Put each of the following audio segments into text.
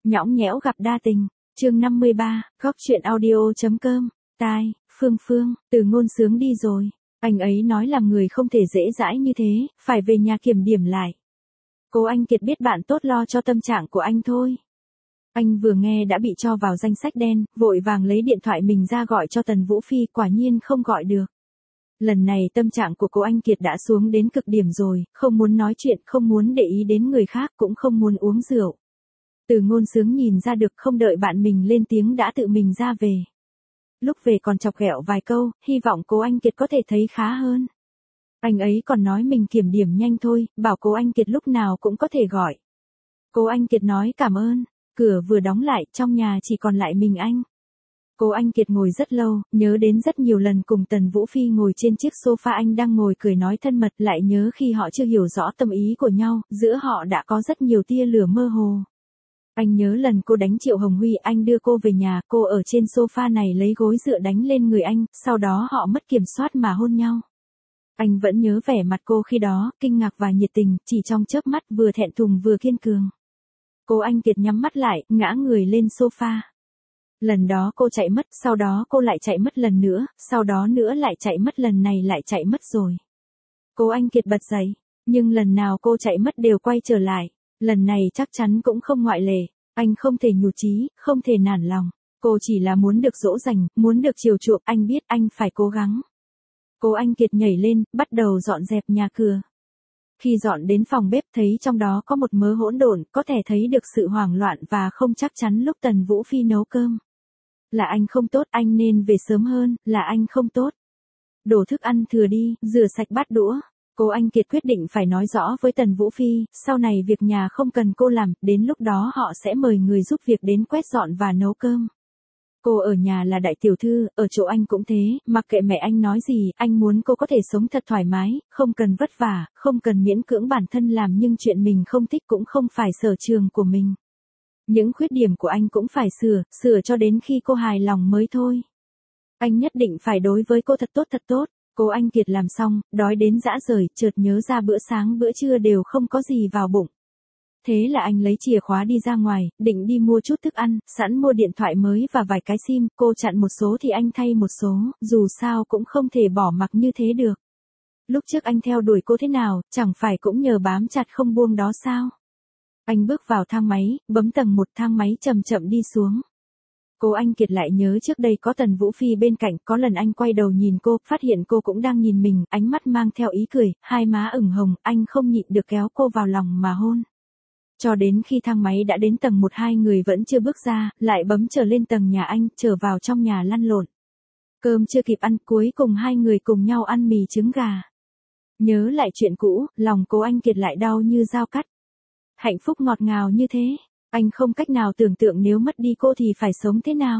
Nhõng nhẽo gặp đa tình. Chương 53, góc truyện audio.com. Tai, Phương, Từ Ngôn Sướng đi rồi. Anh ấy nói làm người không thể dễ dãi như thế, phải về nhà kiểm điểm lại. Cố Anh Kiệt biết bạn tốt lo cho tâm trạng của anh thôi. Anh vừa nghe đã bị cho vào danh sách đen, vội vàng lấy điện thoại mình ra gọi cho Tần Vũ Phi, quả nhiên không gọi được. Lần này tâm trạng của Cố Anh Kiệt đã xuống đến cực điểm rồi, không muốn nói chuyện, không muốn để ý đến người khác, cũng không muốn uống rượu. Từ Ngôn Sướng nhìn ra được, không đợi bạn mình lên tiếng đã tự mình ra về. Lúc về còn chọc ghẹo vài câu, hy vọng Cố Anh Kiệt có thể thấy khá hơn. Anh ấy còn nói mình kiểm điểm nhanh thôi, bảo Cố Anh Kiệt lúc nào cũng có thể gọi. Cố Anh Kiệt nói cảm ơn, cửa vừa đóng lại, trong nhà chỉ còn lại mình anh. Cố Anh Kiệt ngồi rất lâu, nhớ đến rất nhiều lần cùng Tần Vũ Phi ngồi trên chiếc sofa anh đang ngồi cười nói thân mật, lại nhớ khi họ chưa hiểu rõ tâm ý của nhau, giữa họ đã có rất nhiều tia lửa mơ hồ. Anh nhớ lần cô đánh Triệu Hồng Huy, anh đưa cô về nhà, cô ở trên sofa này lấy gối dựa đánh lên người anh, sau đó họ mất kiểm soát mà hôn nhau. Anh vẫn nhớ vẻ mặt cô khi đó, kinh ngạc và nhiệt tình, chỉ trong chớp mắt vừa thẹn thùng vừa kiên cường. Cố Anh Kiệt nhắm mắt lại, ngã người lên sofa. Lần đó cô chạy mất, sau đó cô lại chạy mất lần nữa, sau đó nữa lại chạy mất, lần này lại chạy mất rồi. Cố Anh Kiệt bật dậy, nhưng lần nào cô chạy mất đều quay trở lại. Lần này chắc chắn cũng không ngoại lệ, anh không thể nhụt chí, không thể nản lòng. Cô chỉ là muốn được dỗ dành, muốn được chiều chuộng, anh biết anh phải cố gắng. Cố Anh Kiệt nhảy lên, bắt đầu dọn dẹp nhà cửa. Khi dọn đến phòng bếp thấy trong đó có một mớ hỗn độn, có thể thấy được sự hoảng loạn và không chắc chắn lúc Tần Vũ Phi nấu cơm. Là anh không tốt, anh nên về sớm hơn, là anh không tốt. Đổ thức ăn thừa đi, rửa sạch bát đũa. Cố Anh Kiệt quyết định phải nói rõ với Tần Vũ Phi, sau này việc nhà không cần cô làm, đến lúc đó họ sẽ mời người giúp việc đến quét dọn và nấu cơm. Cô ở nhà là đại tiểu thư, ở chỗ anh cũng thế, mặc kệ mẹ anh nói gì, anh muốn cô có thể sống thật thoải mái, không cần vất vả, không cần miễn cưỡng bản thân làm nhưng chuyện mình không thích cũng không phải sở trường của mình. Những khuyết điểm của anh cũng phải sửa cho đến khi cô hài lòng mới thôi. Anh nhất định phải đối với cô thật tốt. Cố Anh Kiệt làm xong, đói đến rã rời, chợt nhớ ra bữa sáng bữa trưa đều không có gì vào bụng. Thế là anh lấy chìa khóa đi ra ngoài, định đi mua chút thức ăn, sẵn mua điện thoại mới và vài cái sim, cô chặn một số thì anh thay một số, dù sao cũng không thể bỏ mặc như thế được. Lúc trước anh theo đuổi cô thế nào, chẳng phải cũng nhờ bám chặt không buông đó sao? Anh bước vào thang máy, bấm tầng 1, thang máy chậm chậm đi xuống. Cố Anh Kiệt lại nhớ trước đây có Tần Vũ Phi bên cạnh, có lần anh quay đầu nhìn cô, phát hiện cô cũng đang nhìn mình, ánh mắt mang theo ý cười, hai má ửng hồng, anh không nhịn được kéo cô vào lòng mà hôn. Cho đến khi thang máy đã đến tầng 1 hai người vẫn chưa bước ra, lại bấm trở lên tầng nhà anh, trở vào trong nhà lăn lộn. Cơm chưa kịp ăn, cuối cùng hai người cùng nhau ăn mì trứng gà. Nhớ lại chuyện cũ, lòng Cố Anh Kiệt lại đau như dao cắt. Hạnh phúc ngọt ngào như thế, anh không cách nào tưởng tượng nếu mất đi cô thì phải sống thế nào.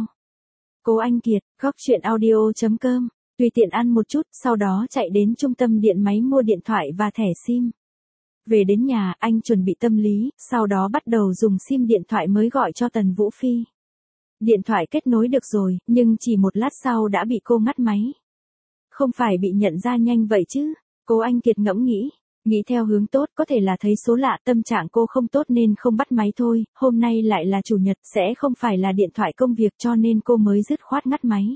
Cố Anh Kiệt, góc truyện audio.com, tùy tiện ăn một chút, sau đó chạy đến trung tâm điện máy mua điện thoại và thẻ sim. Về đến nhà, anh chuẩn bị tâm lý, sau đó bắt đầu dùng sim điện thoại mới gọi cho Tần Vũ Phi. Điện thoại kết nối được rồi, nhưng chỉ một lát sau đã bị cô ngắt máy. Không phải bị nhận ra nhanh vậy chứ? Cố Anh Kiệt ngẫm nghĩ theo hướng tốt, có thể là thấy số lạ, tâm trạng cô không tốt nên không bắt máy thôi, hôm nay lại là chủ nhật, sẽ không phải là điện thoại công việc cho nên cô mới dứt khoát ngắt máy.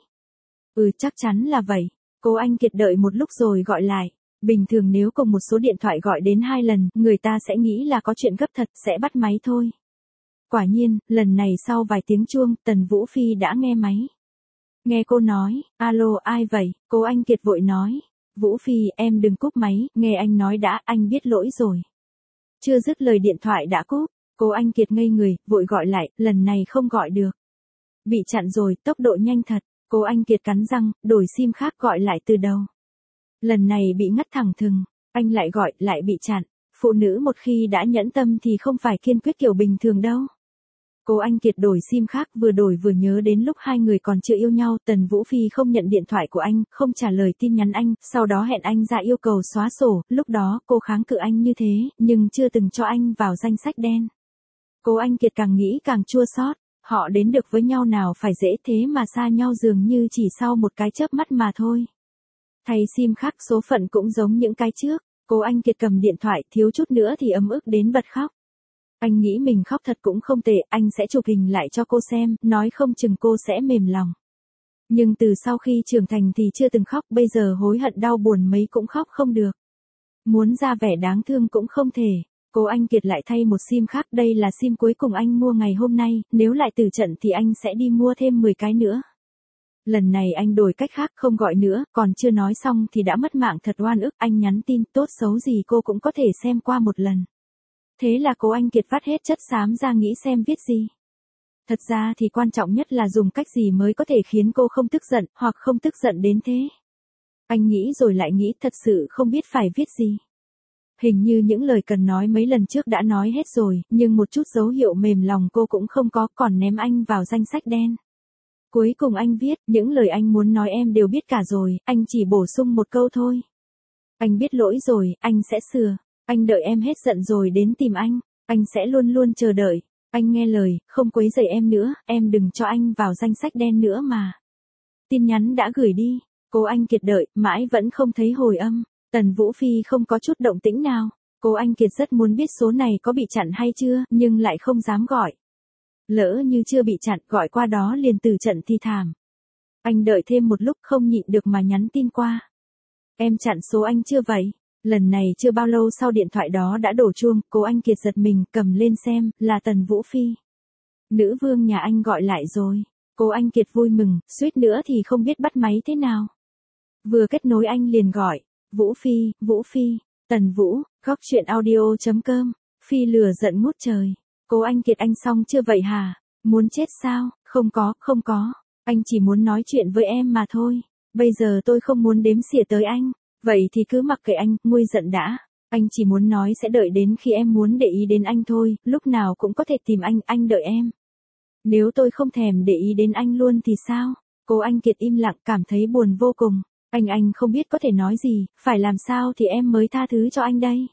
Chắc chắn là vậy. Cố Anh Kiệt đợi một lúc rồi gọi lại. Bình thường nếu cùng một số điện thoại gọi đến 2 lần, người ta sẽ nghĩ là có chuyện gấp thật, sẽ bắt máy thôi. Quả nhiên, lần này sau vài tiếng chuông, Tần Vũ Phi đã nghe máy. Nghe cô nói, alo ai vậy, Cố Anh Kiệt vội nói. Vũ Phi, em đừng cúp máy, nghe anh nói đã, anh biết lỗi rồi. Chưa dứt lời điện thoại đã cúp, Cố Anh Kiệt ngây người, vội gọi lại, lần này không gọi được. Bị chặn rồi, tốc độ nhanh thật, Cố Anh Kiệt cắn răng, đổi sim khác gọi lại từ đầu. Lần này bị ngắt thẳng thừng, anh lại gọi, lại bị chặn. Phụ nữ một khi đã nhẫn tâm thì không phải kiên quyết kiểu bình thường đâu. Cố Anh Kiệt đổi sim khác, vừa đổi vừa nhớ đến lúc hai người còn chưa yêu nhau, Tần Vũ Phi không nhận điện thoại của anh, không trả lời tin nhắn anh, sau đó hẹn anh ra yêu cầu xóa sổ, lúc đó cô kháng cự anh như thế, nhưng chưa từng cho anh vào danh sách đen. Cố Anh Kiệt càng nghĩ càng chua xót, họ đến được với nhau nào phải dễ thế mà xa nhau dường như chỉ sau một cái chớp mắt mà thôi. Thay sim khác số phận cũng giống những cái trước, Cố Anh Kiệt cầm điện thoại thiếu chút nữa thì ấm ức đến bật khóc. Anh nghĩ mình khóc thật cũng không tệ, anh sẽ chụp hình lại cho cô xem, nói không chừng cô sẽ mềm lòng. Nhưng từ sau khi trưởng thành thì chưa từng khóc, bây giờ hối hận đau buồn mấy cũng khóc không được. Muốn ra vẻ đáng thương cũng không thể. Cố Anh Kiệt lại thay một sim khác, đây là sim cuối cùng anh mua ngày hôm nay, nếu lại từ trận thì anh sẽ đi mua thêm 10 cái nữa. Lần này anh đổi cách khác không gọi nữa, còn chưa nói xong thì đã mất mạng thật oan ức, anh nhắn tin tốt xấu gì cô cũng có thể xem qua một lần. Thế là Cố Anh Kiệt vắt hết chất xám ra nghĩ xem viết gì. Thật ra thì quan trọng nhất là dùng cách gì mới có thể khiến cô không tức giận, hoặc không tức giận đến thế. Anh nghĩ rồi lại nghĩ thật sự không biết phải viết gì. Hình như những lời cần nói mấy lần trước đã nói hết rồi, nhưng một chút dấu hiệu mềm lòng cô cũng không có, còn ném anh vào danh sách đen. Cuối cùng anh viết, những lời anh muốn nói em đều biết cả rồi, anh chỉ bổ sung một câu thôi. Anh biết lỗi rồi, anh sẽ sửa. Anh đợi em hết giận rồi đến tìm anh sẽ luôn luôn chờ đợi. Anh nghe lời, không quấy rầy em nữa, em đừng cho anh vào danh sách đen nữa mà. Tin nhắn đã gửi đi, Cố Anh Kiệt đợi, mãi vẫn không thấy hồi âm. Tần Vũ Phi không có chút động tĩnh nào. Cố Anh Kiệt rất muốn biết số này có bị chặn hay chưa, nhưng lại không dám gọi. Lỡ như chưa bị chặn, gọi qua đó liền từ trận thì thảm. Anh đợi thêm một lúc không nhịn được mà nhắn tin qua. Em chặn số anh chưa vậy? Lần này chưa bao lâu sau điện thoại đó đã đổ chuông, Cố Anh Kiệt giật mình, cầm lên xem, là Tần Vũ Phi. Nữ vương nhà anh gọi lại rồi. Cố Anh Kiệt vui mừng, suýt nữa thì không biết bắt máy thế nào. Vừa kết nối anh liền gọi. Vũ Phi, Tần Vũ, góc chuyện audio.com. Phi lừa giận ngút trời. Cố Anh Kiệt anh xong chưa vậy hả? Muốn chết sao? Không có. Anh chỉ muốn nói chuyện với em mà thôi. Bây giờ tôi không muốn đếm xỉa tới anh. Vậy thì cứ mặc kệ anh, nguôi giận đã. Anh chỉ muốn nói sẽ đợi đến khi em muốn để ý đến anh thôi, lúc nào cũng có thể tìm anh đợi em. Nếu tôi không thèm để ý đến anh luôn thì sao? Cố Anh Kiệt im lặng cảm thấy buồn vô cùng. Anh không biết có thể nói gì, phải làm sao thì em mới tha thứ cho anh đây?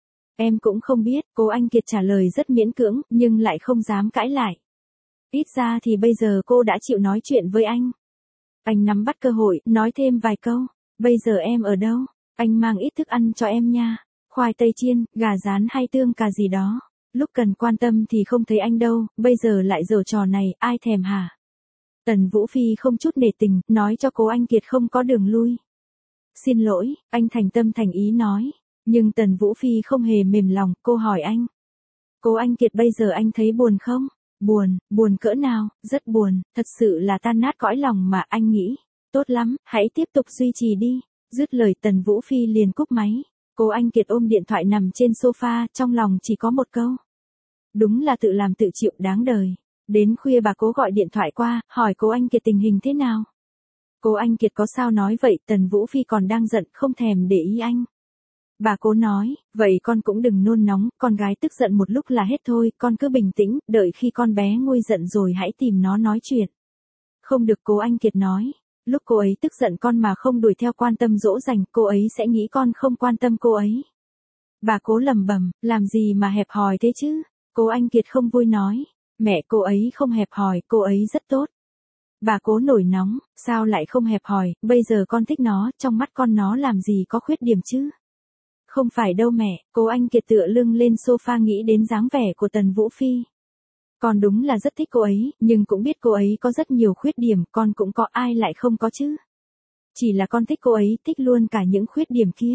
Em cũng không biết, Cố Anh Kiệt trả lời rất miễn cưỡng, nhưng lại không dám cãi lại. Ít ra thì bây giờ cô đã chịu nói chuyện với anh. Anh nắm bắt cơ hội, nói thêm vài câu. Bây giờ em ở đâu? Anh mang ít thức ăn cho em nha. Khoai tây chiên, gà rán hay tương cà gì đó. Lúc cần quan tâm thì không thấy anh đâu, bây giờ lại giở trò này, ai thèm hả? Tần Vũ Phi không chút nể tình, nói cho Cố Anh Kiệt không có đường lui. Xin lỗi, anh thành tâm thành ý nói. Nhưng Tần Vũ Phi không hề mềm lòng, cô hỏi anh. Cố Anh Kiệt bây giờ anh thấy buồn không? Buồn cỡ nào, rất buồn, thật sự là tan nát cõi lòng mà anh nghĩ. Tốt lắm, hãy tiếp tục duy trì đi. Dứt lời Tần Vũ Phi liền cúp máy. Cố Anh Kiệt ôm điện thoại nằm trên sofa, trong lòng chỉ có một câu. Đúng là tự làm tự chịu, đáng đời. Đến khuya bà Cố gọi điện thoại qua, hỏi Cố Anh Kiệt tình hình thế nào. Cố Anh Kiệt có sao nói vậy, Tần Vũ Phi còn đang giận, không thèm để ý anh. Bà Cố nói, vậy con cũng đừng nôn nóng, con gái tức giận một lúc là hết thôi, con cứ bình tĩnh, đợi khi con bé nguôi giận rồi hãy tìm nó nói chuyện. Không được, Cố Anh Kiệt nói. Lúc cô ấy tức giận con mà không đuổi theo quan tâm dỗ dành, cô ấy sẽ nghĩ con không quan tâm cô ấy. Bà Cố lẩm bẩm, làm gì mà hẹp hòi thế chứ? Cố Anh Kiệt không vui nói, mẹ cô ấy không hẹp hòi, cô ấy rất tốt. Bà Cố nổi nóng, sao lại không hẹp hòi, bây giờ con thích nó, trong mắt con nó làm gì có khuyết điểm chứ? Không phải đâu mẹ, Cố Anh Kiệt tựa lưng lên sofa nghĩ đến dáng vẻ của Tần Vũ Phi. Con đúng là rất thích cô ấy, nhưng cũng biết cô ấy có rất nhiều khuyết điểm, con cũng có, ai lại không có chứ. Chỉ là con thích cô ấy, thích luôn cả những khuyết điểm kia.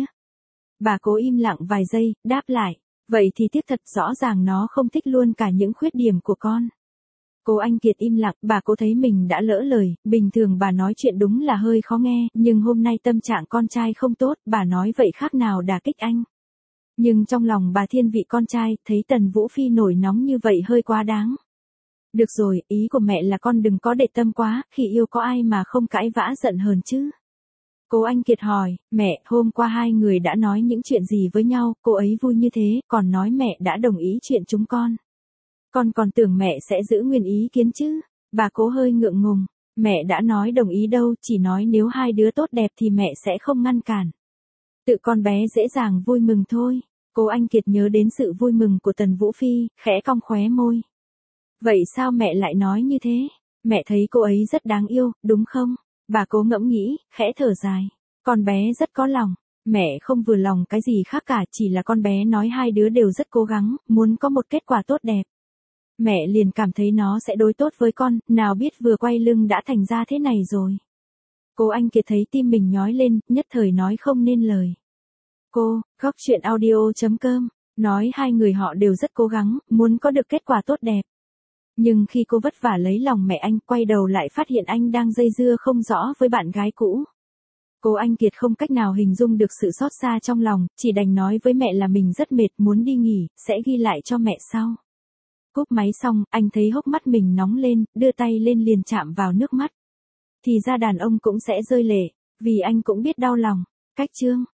Bà Cố im lặng vài giây, đáp lại, vậy thì tiếc thật, rõ ràng nó không thích luôn cả những khuyết điểm của con. Cố Anh Kiệt im lặng, bà Cố thấy mình đã lỡ lời, bình thường bà nói chuyện đúng là hơi khó nghe, nhưng hôm nay tâm trạng con trai không tốt, bà nói vậy khác nào đả kích anh. Nhưng trong lòng bà thiên vị con trai, thấy Tần Vũ Phi nổi nóng như vậy hơi quá đáng. Được rồi, ý của mẹ là con đừng có để tâm quá, khi yêu có ai mà không cãi vã giận hờn chứ. Cố Anh Kiệt hỏi, mẹ, hôm qua hai người đã nói những chuyện gì với nhau, cô ấy vui như thế, còn nói mẹ đã đồng ý chuyện chúng con. Con còn tưởng mẹ sẽ giữ nguyên ý kiến chứ. Bà Cố hơi ngượng ngùng, mẹ đã nói đồng ý đâu, chỉ nói nếu hai đứa tốt đẹp thì mẹ sẽ không ngăn cản. Tự con bé dễ dàng vui mừng thôi. Cố Anh Kiệt nhớ đến sự vui mừng của Tần Vũ Phi, khẽ cong khóe môi. Vậy sao mẹ lại nói như thế? Mẹ thấy cô ấy rất đáng yêu, đúng không? Bà Cố ngẫm nghĩ, khẽ thở dài. Con bé rất có lòng. Mẹ không vừa lòng cái gì khác cả, chỉ là con bé nói hai đứa đều rất cố gắng, muốn có một kết quả tốt đẹp. Mẹ liền cảm thấy nó sẽ đối tốt với con, nào biết vừa quay lưng đã thành ra thế này rồi. Cô Anh Kiệt thấy tim mình nhói lên, nhất thời nói không nên lời. Cô, góc chuyện audio.com, nói hai người họ đều rất cố gắng, muốn có được kết quả tốt đẹp. Nhưng khi cô vất vả lấy lòng mẹ anh, quay đầu lại phát hiện anh đang dây dưa không rõ với bạn gái cũ. Cô Anh Kiệt không cách nào hình dung được sự xót xa trong lòng, chỉ đành nói với mẹ là mình rất mệt, muốn đi nghỉ, sẽ ghi lại cho mẹ sau. Cúp máy xong, anh thấy hốc mắt mình nóng lên, đưa tay lên liền chạm vào nước mắt. Thì ra đàn ông cũng sẽ rơi lệ, vì anh cũng biết đau lòng. Cách chương